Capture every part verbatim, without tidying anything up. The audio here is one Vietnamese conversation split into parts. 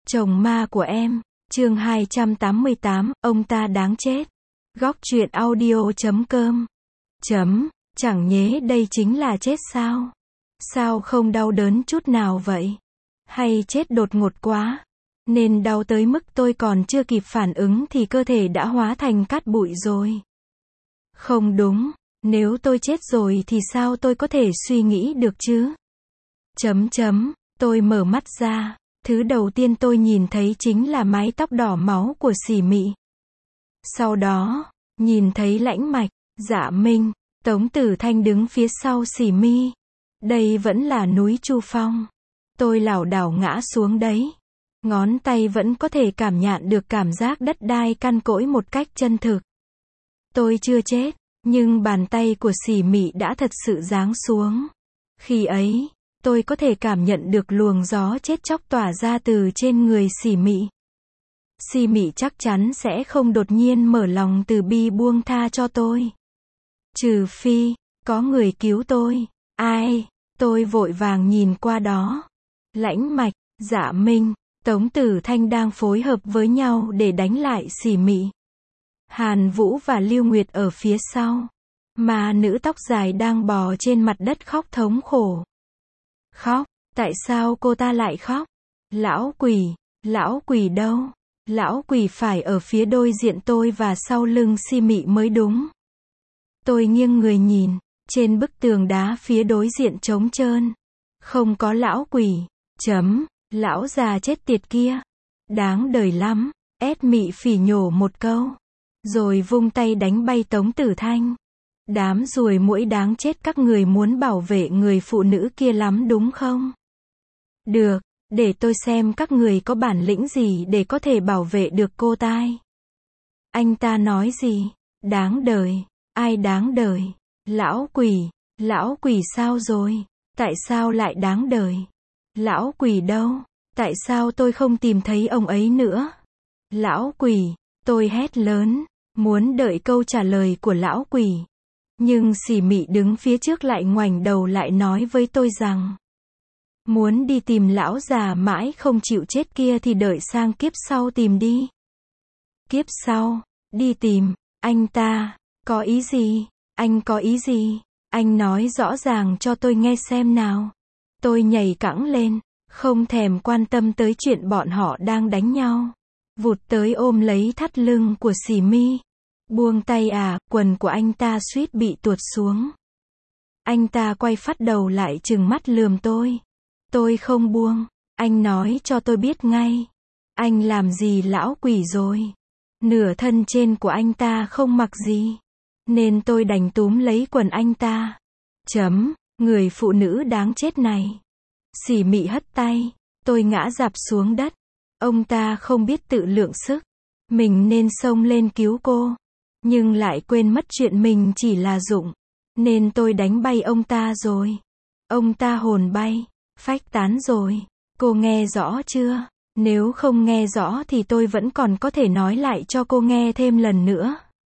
Chồng ma của em, chương hai trăm tám mươi tám, ông ta đáng chết. Góc truyện audio chấm com. Chấm, chẳng nhé đây chính là chết sao? Sao không đau đớn chút nào vậy? Hay chết đột ngột quá? Nên đau tới mức tôi còn chưa kịp phản ứng thì cơ thể đã hóa thành cát bụi rồi. Không đúng, nếu tôi chết rồi thì sao tôi có thể suy nghĩ được chứ? Chấm chấm, tôi mở mắt ra. Thứ đầu tiên tôi nhìn thấy chính là mái tóc đỏ máu của Sỉ Mị. Sau đó, nhìn thấy Lãnh Mạch, Dạ Minh, Tống Tử Thanh đứng phía sau Sỉ Mi. Đây vẫn là núi Chu Phong. Tôi lảo đảo ngã xuống đấy. Ngón tay vẫn có thể cảm nhận được cảm giác đất đai căn cỗi một cách chân thực. Tôi chưa chết, nhưng bàn tay của Sỉ Mị đã thật sự giáng xuống. Khi ấy, tôi có thể cảm nhận được luồng gió chết chóc tỏa ra từ trên người Sỉ Mị. Sỉ Mị chắc chắn sẽ không đột nhiên mở lòng từ bi buông tha cho tôi. Trừ phi, có người cứu tôi. Ai? Tôi vội vàng nhìn qua đó. Lãnh Mạch, Dạ Minh, Tống Tử Thanh đang phối hợp với nhau để đánh lại Sỉ Mị. Hàn Vũ và Lưu Nguyệt ở phía sau. Mà nữ tóc dài đang bò trên mặt đất khóc thống khổ. Khóc, tại sao cô ta lại khóc? Lão quỷ, lão quỷ đâu? Lão quỷ phải ở phía đối diện tôi và sau lưng Sỉ Mị mới đúng. Tôi nghiêng người nhìn, trên bức tường đá phía đối diện trống trơn. Không có lão quỷ, chấm, lão già chết tiệt kia. Đáng đời lắm, ét Mị phỉ nhổ một câu. Rồi vung tay đánh bay Tống Tử Thanh. Đám ruồi muỗi đáng chết các người muốn bảo vệ người phụ nữ kia lắm đúng không? Được, để tôi xem các người có bản lĩnh gì để có thể bảo vệ được cô ta. Anh ta nói gì? Đáng đời, ai đáng đời? Lão quỷ, lão quỷ sao rồi? Tại sao lại đáng đời? Lão quỷ đâu? Tại sao tôi không tìm thấy ông ấy nữa? Lão quỷ, tôi hét lớn, muốn đợi câu trả lời của lão quỷ. Nhưng Sỉ Mị đứng phía trước lại ngoảnh đầu lại nói với tôi rằng muốn đi tìm lão già mãi không chịu chết kia thì đợi sang kiếp sau tìm đi. Kiếp sau, đi tìm, anh ta, có ý gì? Anh có ý gì? Anh nói rõ ràng cho tôi nghe xem nào. Tôi nhảy cẫng lên, không thèm quan tâm tới chuyện bọn họ đang đánh nhau. Vụt tới ôm lấy thắt lưng của Sỉ Mi. Buông tay à, quần của anh ta suýt bị tuột xuống. Anh ta quay phắt đầu lại trừng mắt lườm tôi. Tôi không buông, anh nói cho tôi biết ngay. Anh làm gì lão quỷ rồi? Nửa thân trên của anh ta không mặc gì. Nên tôi đành túm lấy quần anh ta. Chấm, người phụ nữ đáng chết này. Sỉ Mị hất tay, tôi ngã rạp xuống đất. Ông ta không biết tự lượng sức. Mình nên xông lên cứu cô. Nhưng lại quên mất chuyện mình chỉ là dụng. Nên tôi đánh bay ông ta rồi. Ông ta hồn bay, phách tán rồi. Cô nghe rõ chưa? Nếu không nghe rõ thì tôi vẫn còn có thể nói lại cho cô nghe thêm lần nữa.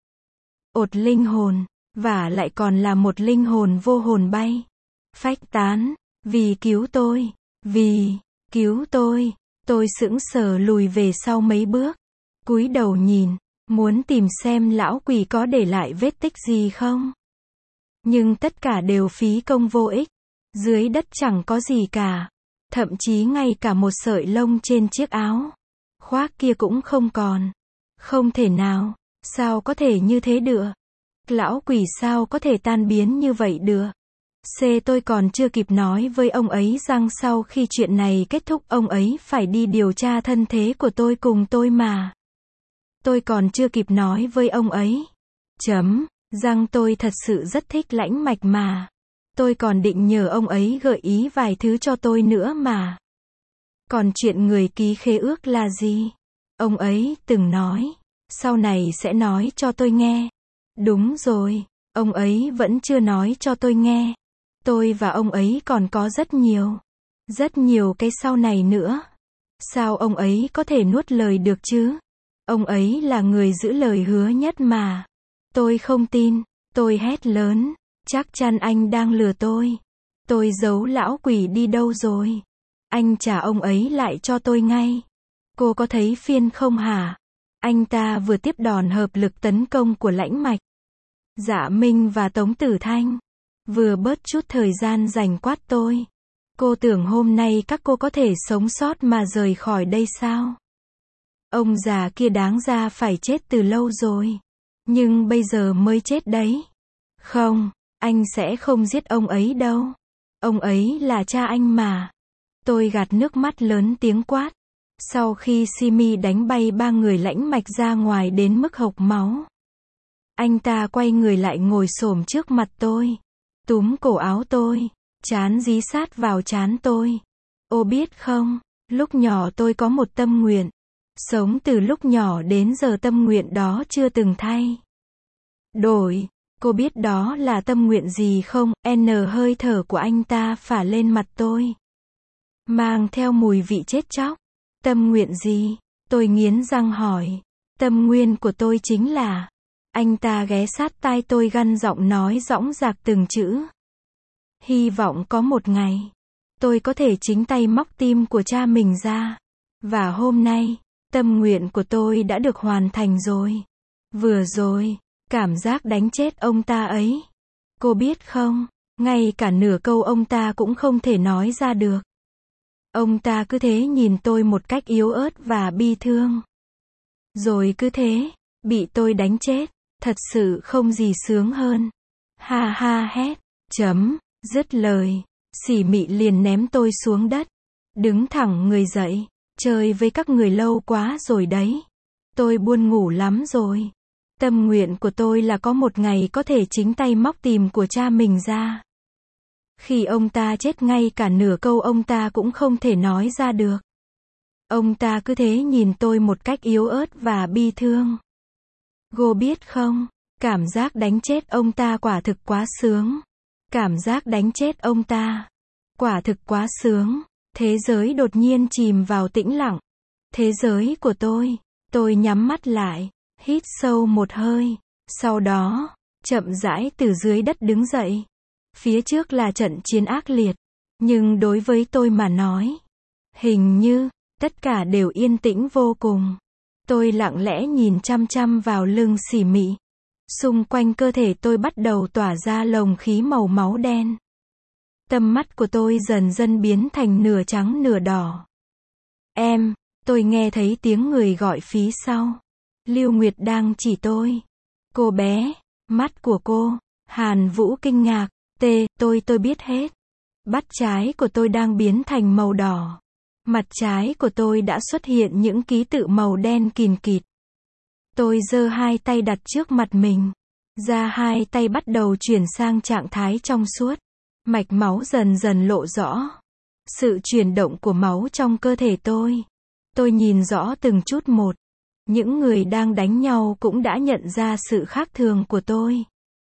Ột linh hồn, và lại còn là một linh hồn vô hồn bay. Phách tán, vì cứu tôi, vì, cứu tôi. Tôi sững sờ lùi về sau mấy bước. Cúi đầu nhìn. Muốn tìm xem lão quỷ có để lại vết tích gì không? Nhưng tất cả đều phí công vô ích. Dưới đất chẳng có gì cả. Thậm chí ngay cả một sợi lông trên chiếc áo khoác kia cũng không còn. Không thể nào, sao có thể như thế được? Lão quỷ sao có thể tan biến như vậy được? C tôi còn chưa kịp nói với ông ấy rằng sau khi chuyện này kết thúc ông ấy phải đi điều tra thân thế của tôi cùng tôi mà. Tôi còn chưa kịp nói với ông ấy. Chấm, rằng tôi thật sự rất thích Lãnh Mạch mà. Tôi còn định nhờ ông ấy gợi ý vài thứ cho tôi nữa mà. Còn chuyện người ký khế ước là gì? Ông ấy từng nói, sau này sẽ nói cho tôi nghe. Đúng rồi, ông ấy vẫn chưa nói cho tôi nghe. Tôi và ông ấy còn có rất nhiều, rất nhiều cái sau này nữa. Sao ông ấy có thể nuốt lời được chứ? Ông ấy là người giữ lời hứa nhất mà. Tôi không tin, tôi hét lớn. Chắc chắn anh đang lừa tôi. Tôi giấu lão quỷ đi đâu rồi? Anh trả ông ấy lại cho tôi ngay. Cô có thấy phiền không hả? Anh ta vừa tiếp đòn hợp lực tấn công của Lãnh Mạch, Dạ Minh và Tống Tử Thanh, vừa bớt chút thời gian giành quát tôi. Cô tưởng hôm nay các cô có thể sống sót mà rời khỏi đây sao? Ông già kia đáng ra phải chết từ lâu rồi. Nhưng bây giờ mới chết đấy. Không, anh sẽ không giết ông ấy đâu. Ông ấy là cha anh mà. Tôi gạt nước mắt lớn tiếng quát. Sau khi Simi đánh bay ba người Lãnh Mạch ra ngoài đến mức hộc máu, anh ta quay người lại ngồi xổm trước mặt tôi, túm cổ áo tôi, trán dí sát vào trán tôi. Ô biết không, lúc nhỏ tôi có một tâm nguyện. Sống từ lúc nhỏ đến giờ tâm nguyện đó chưa từng thay đổi. Cô biết đó là tâm nguyện gì không? N hơi thở của anh ta phả lên mặt tôi, mang theo mùi vị chết chóc. Tâm nguyện gì? Tôi nghiến răng hỏi. Tâm nguyện của tôi chính là... Anh ta ghé sát tai tôi gằn giọng nói dõng dạc từng chữ. Hy vọng có một ngày, tôi có thể chính tay móc tim của cha mình ra. Và hôm nay, tâm nguyện của tôi đã được hoàn thành rồi. Vừa rồi, cảm giác đánh chết ông ta ấy. Cô biết không, ngay cả nửa câu ông ta cũng không thể nói ra được. Ông ta cứ thế nhìn tôi một cách yếu ớt và bi thương. Rồi cứ thế, bị tôi đánh chết. Thật sự không gì sướng hơn. Ha ha hét. Chấm. Dứt lời. Sỉ mị liền ném tôi xuống đất. Đứng thẳng người dậy. Chơi với các người lâu quá rồi đấy. Tôi buồn ngủ lắm rồi. Tâm nguyện của tôi là có một ngày có thể chính tay móc tìm của cha mình ra. Khi ông ta chết ngay cả nửa câu ông ta cũng không thể nói ra được. Ông ta cứ thế nhìn tôi một cách yếu ớt và bi thương. Cô biết không, cảm giác đánh chết ông ta quả thực quá sướng. Cảm giác đánh chết ông ta quả thực quá sướng. Thế giới đột nhiên chìm vào tĩnh lặng. Thế giới của tôi. Tôi nhắm mắt lại, hít sâu một hơi. Sau đó, chậm rãi từ dưới đất đứng dậy. Phía trước là trận chiến ác liệt. Nhưng đối với tôi mà nói, hình như, tất cả đều yên tĩnh vô cùng. Tôi lặng lẽ nhìn chăm chăm vào lưng Sỉ Mị. Xung quanh cơ thể tôi bắt đầu tỏa ra lồng khí màu máu đen. Tầm mắt của tôi dần dần biến thành nửa trắng nửa đỏ. Em, tôi nghe thấy tiếng người gọi phía sau. Lưu Nguyệt đang chỉ tôi. Cô bé, mắt của cô. Hàn Vũ kinh ngạc. T, tôi tôi biết hết. Bắp trái của tôi đang biến thành màu đỏ. Mặt trái của tôi đã xuất hiện những ký tự màu đen kìn kịt. Tôi giơ hai tay đặt trước mặt mình. Da hai tay bắt đầu chuyển sang trạng thái trong suốt. Mạch máu dần dần lộ rõ. Sự chuyển động của máu trong cơ thể tôi. Tôi nhìn rõ từng chút một. Những người đang đánh nhau cũng đã nhận ra sự khác thường của tôi.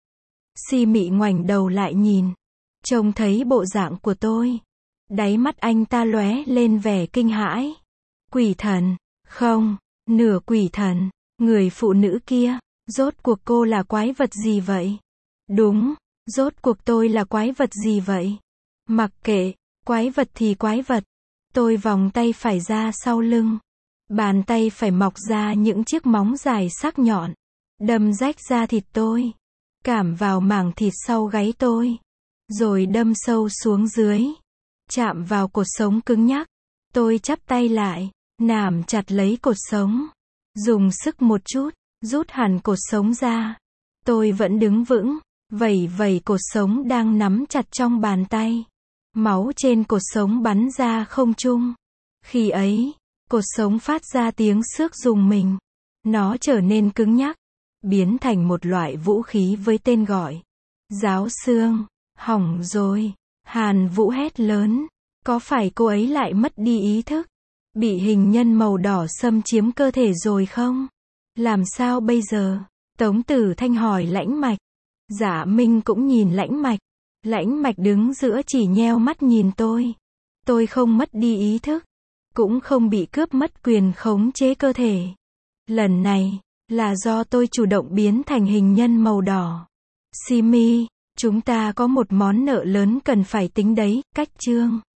Si Mị ngoảnh đầu lại nhìn. Trông thấy bộ dạng của tôi. Đáy mắt anh ta lóe lên vẻ kinh hãi. Quỷ thần. Không, nửa quỷ thần. Người phụ nữ kia. Rốt cuộc cô là quái vật gì vậy? Đúng, rốt cuộc tôi là quái vật gì vậy? Mặc kệ, quái vật thì quái vật. Tôi vòng tay phải ra sau lưng. Bàn tay phải mọc ra những chiếc móng dài sắc nhọn. Đâm rách da thịt tôi. Cảm vào mảng thịt sau gáy tôi. Rồi đâm sâu xuống dưới. Chạm vào cột sống cứng nhắc. Tôi chắp tay lại. Nắm chặt lấy cột sống. Dùng sức một chút. Rút hẳn cột sống ra. Tôi vẫn đứng vững. Vẩy vẩy cột sống đang nắm chặt trong bàn tay. Máu trên cột sống bắn ra không trung. Khi ấy, cột sống phát ra tiếng xước rùng mình. Nó trở nên cứng nhắc. Biến thành một loại vũ khí với tên gọi. Giáo xương. Hỏng rồi. Hàn Vũ hét lớn. Có phải cô ấy lại mất đi ý thức? Bị hình nhân màu đỏ xâm chiếm cơ thể rồi không? Làm sao bây giờ? Tống Tử Thanh hỏi Lãnh Mạch. Dạ Minh cũng nhìn Lãnh Mạch. Lãnh Mạch đứng giữa chỉ nheo mắt nhìn tôi. Tôi không mất đi ý thức. Cũng không bị cướp mất quyền khống chế cơ thể. Lần này, là do tôi chủ động biến thành hình nhân màu đỏ. Simi, chúng ta có một món nợ lớn cần phải tính đấy, cách chương.